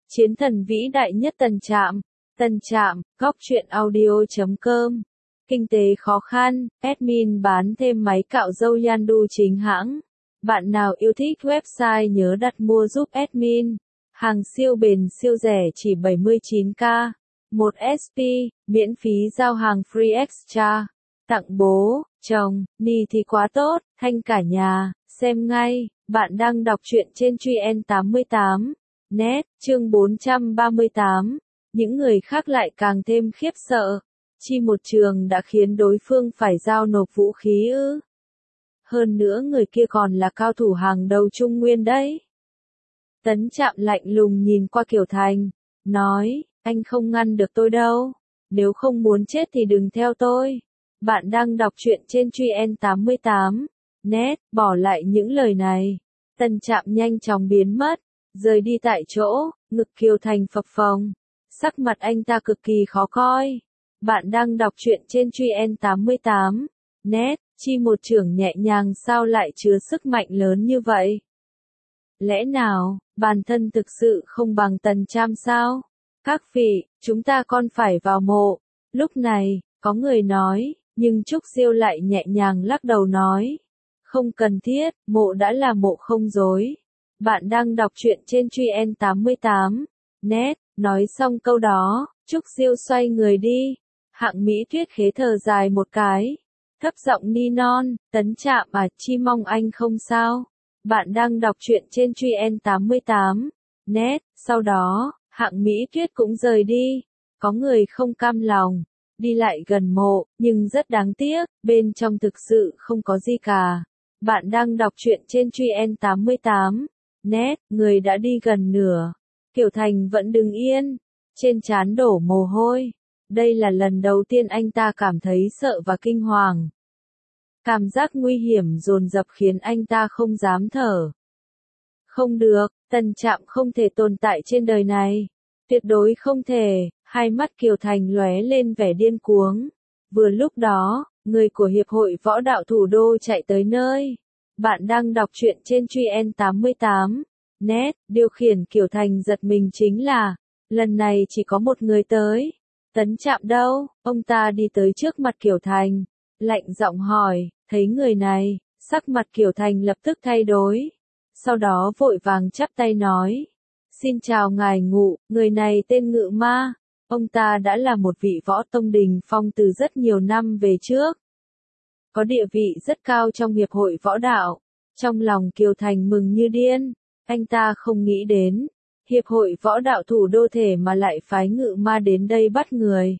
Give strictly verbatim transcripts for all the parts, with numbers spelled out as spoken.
Chiến thần vĩ đại nhất Tần Trạm. Tần Trạm, góc truyện audio chấm com. Kinh tế khó khăn, admin bán thêm máy cạo râu Yandu chính hãng. Bạn nào yêu thích website nhớ đặt mua giúp admin. Hàng siêu bền siêu rẻ chỉ bảy mươi chín k. một ét pê, miễn phí giao hàng free extra. Tặng bố, chồng, ni thì quá tốt, thanh cả nhà, xem ngay. Bạn đang đọc truyện trên Truyện tám mươi tám. Net, chương bốn trăm ba mươi tám. Những người khác lại càng thêm khiếp sợ. Chi một trường đã khiến đối phương phải giao nộp vũ khí ư? Hơn nữa người kia còn là cao thủ hàng đầu Trung Nguyên đấy. Tấn Trạm lạnh lùng nhìn qua Kiều Thành, nói, anh không ngăn được tôi đâu. Nếu không muốn chết thì đừng theo tôi. Bạn đang đọc truyện trên Truyện tám mươi tám. Net, bỏ lại những lời này. Tấn Trạm nhanh chóng biến mất, rời đi tại chỗ, ngực Kiều Thành phập phồng. Sắc mặt anh ta cực kỳ khó coi. Bạn đang đọc truyện trên Truyện tám mươi tám. Net, chi một trưởng nhẹ nhàng sao lại chứa sức mạnh lớn như vậy? Lẽ nào, bản thân thực sự không bằng Tần Trạm sao? Các vị, chúng ta còn phải vào mộ. Lúc này, có người nói, nhưng Trúc Diêu lại nhẹ nhàng lắc đầu nói. Không cần thiết, mộ đã là mộ không dối. Bạn đang đọc truyện trên Truyện tám mươi tám. Net, nói xong câu đó, Trúc Diêu xoay người đi. Hạng Mỹ Tuyết khế thở dài một cái. Thấp giọng ni non, Tấn Trạm à, chi mong anh không sao. Bạn đang đọc truyện trên Truyện tám mươi tám. Net, sau đó, Hạng Mỹ Tuyết cũng rời đi. Có người không cam lòng, đi lại gần mộ, nhưng rất đáng tiếc, bên trong thực sự không có gì cả. Bạn đang đọc truyện trên Truyện tám mươi tám. Net, người đã đi gần nửa. Kiều Thành vẫn đứng yên, trên trán đổ mồ hôi. Đây là lần đầu tiên anh ta cảm thấy sợ và kinh hoàng. Cảm giác nguy hiểm dồn dập khiến anh ta không dám thở. Không được, Tần Trạm không thể tồn tại trên đời này. Tuyệt đối không thể. Hai mắt Kiều Thành lóe lên vẻ điên cuồng. Vừa lúc đó, người của Hiệp hội Võ đạo Thủ đô chạy tới nơi. Bạn đang đọc truyện trên Truyện tám mươi tám. Net, điều khiển Kiều Thành giật mình chính là, lần này chỉ có một người tới. Tấn Trạm đâu? Ông ta đi tới trước mặt Kiều Thành, lạnh giọng hỏi, thấy người này, sắc mặt Kiều Thành lập tức thay đổi. Sau đó vội vàng chắp tay nói, xin chào ngài Ngụ, người này tên Ngự Ma. Ông ta đã là một vị võ tông đình phong từ rất nhiều năm về trước. Có địa vị rất cao trong Hiệp hội Võ đạo. Trong lòng Kiều Thành mừng như điên. Anh ta không nghĩ đến, Hiệp hội Võ đạo Thủ đô thể mà lại phái Ngự Ma đến đây bắt người.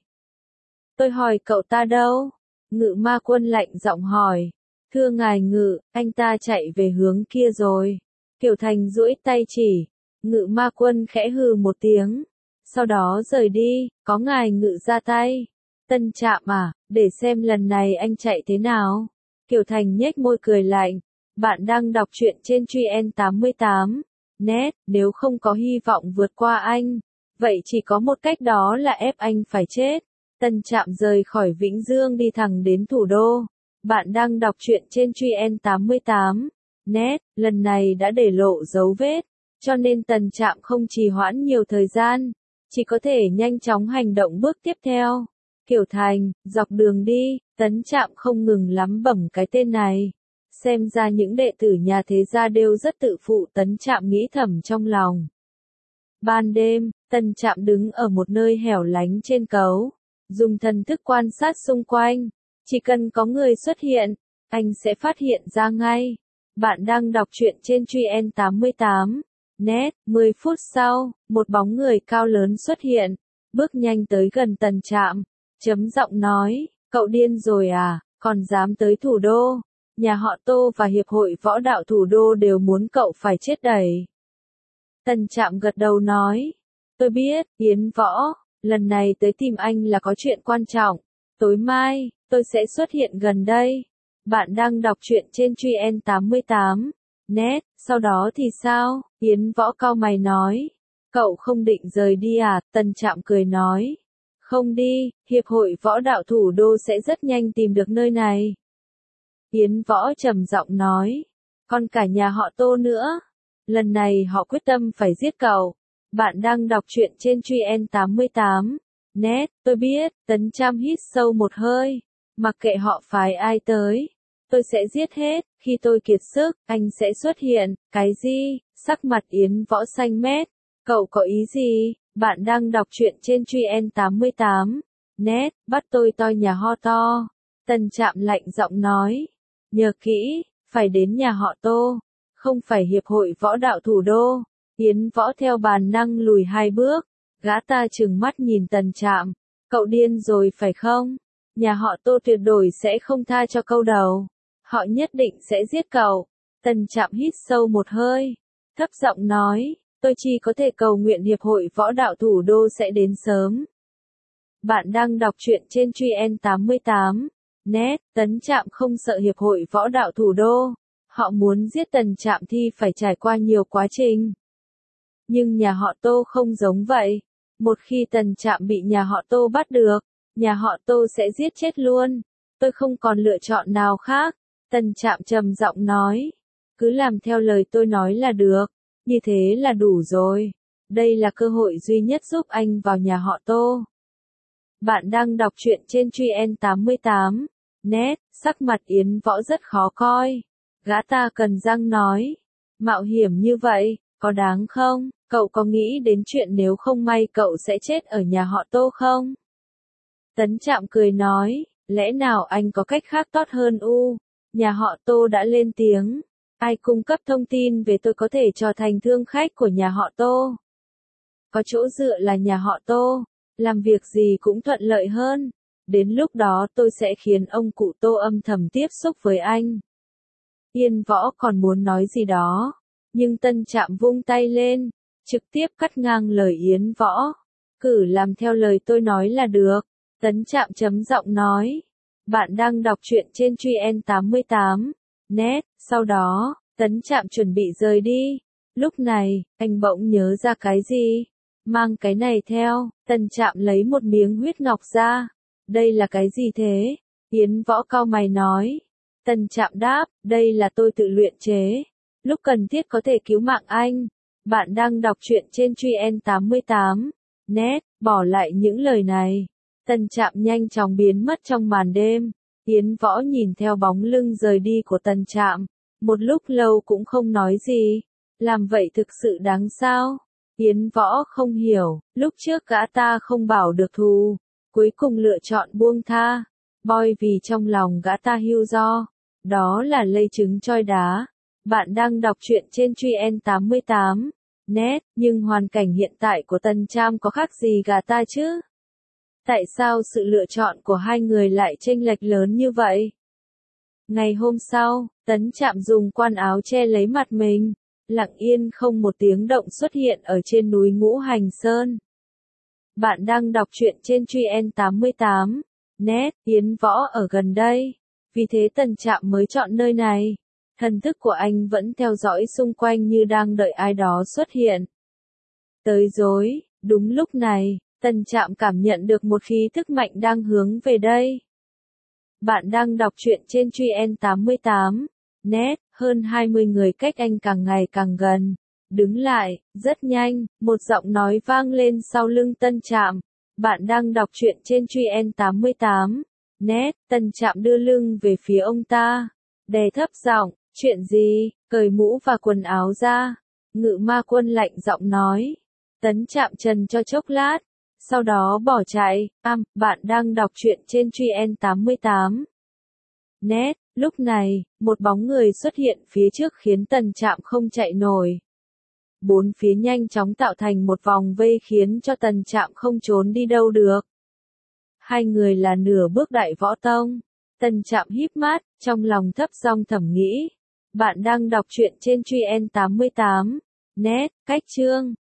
Tôi hỏi cậu ta đâu? Ngự Ma Quân lạnh giọng hỏi. Thưa ngài Ngự, anh ta chạy về hướng kia rồi. Kiều Thành duỗi tay chỉ. Ngự Ma Quân khẽ hừ một tiếng. Sau đó rời đi, có ngài Ngự ra tay. Tần Trạm à, để xem lần này anh chạy thế nào. Kiều Thành nhếch môi cười lạnh. Bạn đang đọc truyện trên Truyện tám mươi tám. Net, nếu không có hy vọng vượt qua anh, vậy chỉ có một cách, đó là ép anh phải chết. Tần Trạm rời khỏi Vĩnh Dương đi thẳng đến thủ đô. Bạn đang đọc truyện trên Truyện tám mươi tám. Net, lần này đã để lộ dấu vết, cho nên Tần Trạm không trì hoãn nhiều thời gian, chỉ có thể nhanh chóng hành động bước tiếp theo. Kiều Thành, dọc đường đi, Tấn Trạm không ngừng lắm bẩm cái tên này. Xem ra những đệ tử nhà thế gia đều rất tự phụ, Tấn Trạm nghĩ thầm trong lòng. Ban đêm, Tần Trạm đứng ở một nơi hẻo lánh trên cấu, dùng thần thức quan sát xung quanh. Chỉ cần có người xuất hiện, anh sẽ phát hiện ra ngay. Bạn đang đọc truyện trên Truyện tám mươi tám. Net, mười phút sau, một bóng người cao lớn xuất hiện, bước nhanh tới gần Tần Trạm, chấm giọng nói, cậu điên rồi à, còn dám tới thủ đô. Nhà họ Tô và Hiệp hội Võ đạo Thủ đô đều muốn cậu phải chết đẩy. Tần Trạm gật đầu nói, tôi biết, Yến Võ, lần này tới tìm anh là có chuyện quan trọng. Tối mai, tôi sẽ xuất hiện gần đây. Bạn đang đọc truyện trên Truyện tám mươi tám. Net, sau đó thì sao? Yến Võ cau mày nói, cậu không định rời đi à? Tần Trạm cười nói, không đi, Hiệp hội Võ đạo Thủ đô sẽ rất nhanh tìm được nơi này. Yến Võ trầm giọng nói, còn cả nhà họ Tô nữa. Lần này họ quyết tâm phải giết cậu. Bạn đang đọc truyện trên Truy En tám mươi tám. Net, tôi biết, Tấn Trạm hít sâu một hơi. Mặc kệ họ phái ai tới, tôi sẽ giết hết, khi tôi kiệt sức, anh sẽ xuất hiện, cái gì? Sắc mặt Yến Võ xanh mét. Cậu có ý gì? Bạn đang đọc truyện trên Truy En tám mươi tám. Net, bắt tôi toi nhà ho to. Tần Trạm lạnh giọng nói. Nhớ kỹ, phải đến nhà họ Tô, không phải hiệp hội võ đạo thủ đô. Yến Võ theo bản năng lùi hai bước, gã ta trừng mắt nhìn Tần Trạm, cậu điên rồi phải không? Nhà họ Tô tuyệt đối sẽ không tha cho câu đầu, họ nhất định sẽ giết cậu. Tần Trạm hít sâu một hơi, thấp giọng nói, tôi chỉ có thể cầu nguyện hiệp hội võ đạo thủ đô sẽ đến sớm. Bạn đang đọc truyện trên Truy En tám mươi tám. Net, Tấn Trạm không sợ hiệp hội võ đạo thủ đô, họ muốn giết Tần Trạm thì phải trải qua nhiều quá trình. Nhưng nhà họ Tô không giống vậy. Một khi Tần Trạm bị nhà họ Tô bắt được, nhà họ Tô sẽ giết chết luôn. Tôi không còn lựa chọn nào khác. Tần Trạm trầm giọng nói. Cứ làm theo lời tôi nói là được. Như thế là đủ rồi. Đây là cơ hội duy nhất giúp anh vào nhà họ Tô. Bạn đang đọc truyện trên Truy En tám mươi tám. Net, sắc mặt Yến Võ rất khó coi. Gã ta cần răng nói. Mạo hiểm như vậy, có đáng không? Cậu có nghĩ đến chuyện nếu không may cậu sẽ chết ở nhà họ Tô không? Tấn Trạm cười nói, lẽ nào anh có cách khác tốt hơn u? Nhà họ Tô đã lên tiếng. Ai cung cấp thông tin về tôi có thể trở thành thương khách của nhà họ Tô? Có chỗ dựa là nhà họ Tô, làm việc gì cũng thuận lợi hơn. Đến lúc đó tôi sẽ khiến ông cụ Tô âm thầm tiếp xúc với anh. Yến Võ còn muốn nói gì đó, nhưng Tần Trạm vung tay lên, trực tiếp cắt ngang lời Yến Võ. Cứ làm theo lời tôi nói là được. Tấn Trạm chấm giọng nói. Bạn đang đọc truyện trên Truy En tám mươi tám. Net, sau đó, Tấn Trạm chuẩn bị rời đi. Lúc này, anh bỗng nhớ ra cái gì? Mang cái này theo. Tần Trạm lấy một miếng huyết ngọc ra. Đây là cái gì thế? Yến Võ cau mày nói. Tần Trạm đáp, đây là tôi tự luyện chế. Lúc cần thiết có thể cứu mạng anh. Bạn đang đọc truyện trên Truy En tám mươi tám. Net, bỏ lại những lời này. Tần Trạm nhanh chóng biến mất trong màn đêm. Yến Võ nhìn theo bóng lưng rời đi của Tần Trạm. Một lúc lâu cũng không nói gì. Làm vậy thực sự đáng sao? Yến Võ không hiểu, lúc trước gã ta không bảo được thù. Cuối cùng lựa chọn buông tha. Boy vì trong lòng gã ta hiu do. Đó là lây trứng troi đá. Bạn đang đọc truyện trên Truy En tám mươi tám. Net, nhưng hoàn cảnh hiện tại của Tần Trạm có khác gì gã ta chứ? Tại sao sự lựa chọn của hai người lại chênh lệch lớn như vậy? Ngày hôm sau, Tấn Trạm dùng quan áo che lấy mặt mình, lặng yên không một tiếng động xuất hiện ở trên núi Ngũ Hành Sơn. Bạn đang đọc truyện trên Truy En tám mươi tám. Net, Yến Võ ở gần đây. Vì thế Tần Trạm mới chọn nơi này. Thần thức của anh vẫn theo dõi xung quanh như đang đợi ai đó xuất hiện. Tới rồi, đúng lúc này, Tần Trạm cảm nhận được một khí thức mạnh đang hướng về đây. Bạn đang đọc truyện trên Truy En tám mươi tám. Net, hơn hai mươi người cách anh càng ngày càng gần. Đứng lại, rất nhanh, một giọng nói vang lên sau lưng Tần Trạm. Bạn đang đọc truyện trên Truy En tám mươi tám. Net, Tần Trạm đưa lưng về phía ông ta. Đè thấp giọng, chuyện gì? Cởi mũ và quần áo ra. Ngự ma quân lạnh giọng nói. Tấn Trạm trần cho chốc lát. Sau đó bỏ chạy. Am, bạn đang đọc truyện trên Truy En tám mươi tám. Net, lúc này, một bóng người xuất hiện phía trước khiến Tần Trạm không chạy nổi. Bốn phía nhanh chóng tạo thành một vòng vây khiến cho Tần Trạm không trốn đi đâu được. Hai người là nửa bước đại võ tông. Tần Trạm híp mắt, trong lòng thấp giọng thầm nghĩ. Bạn đang đọc truyện trên Truy En tám mươi tám. Net, cách chương.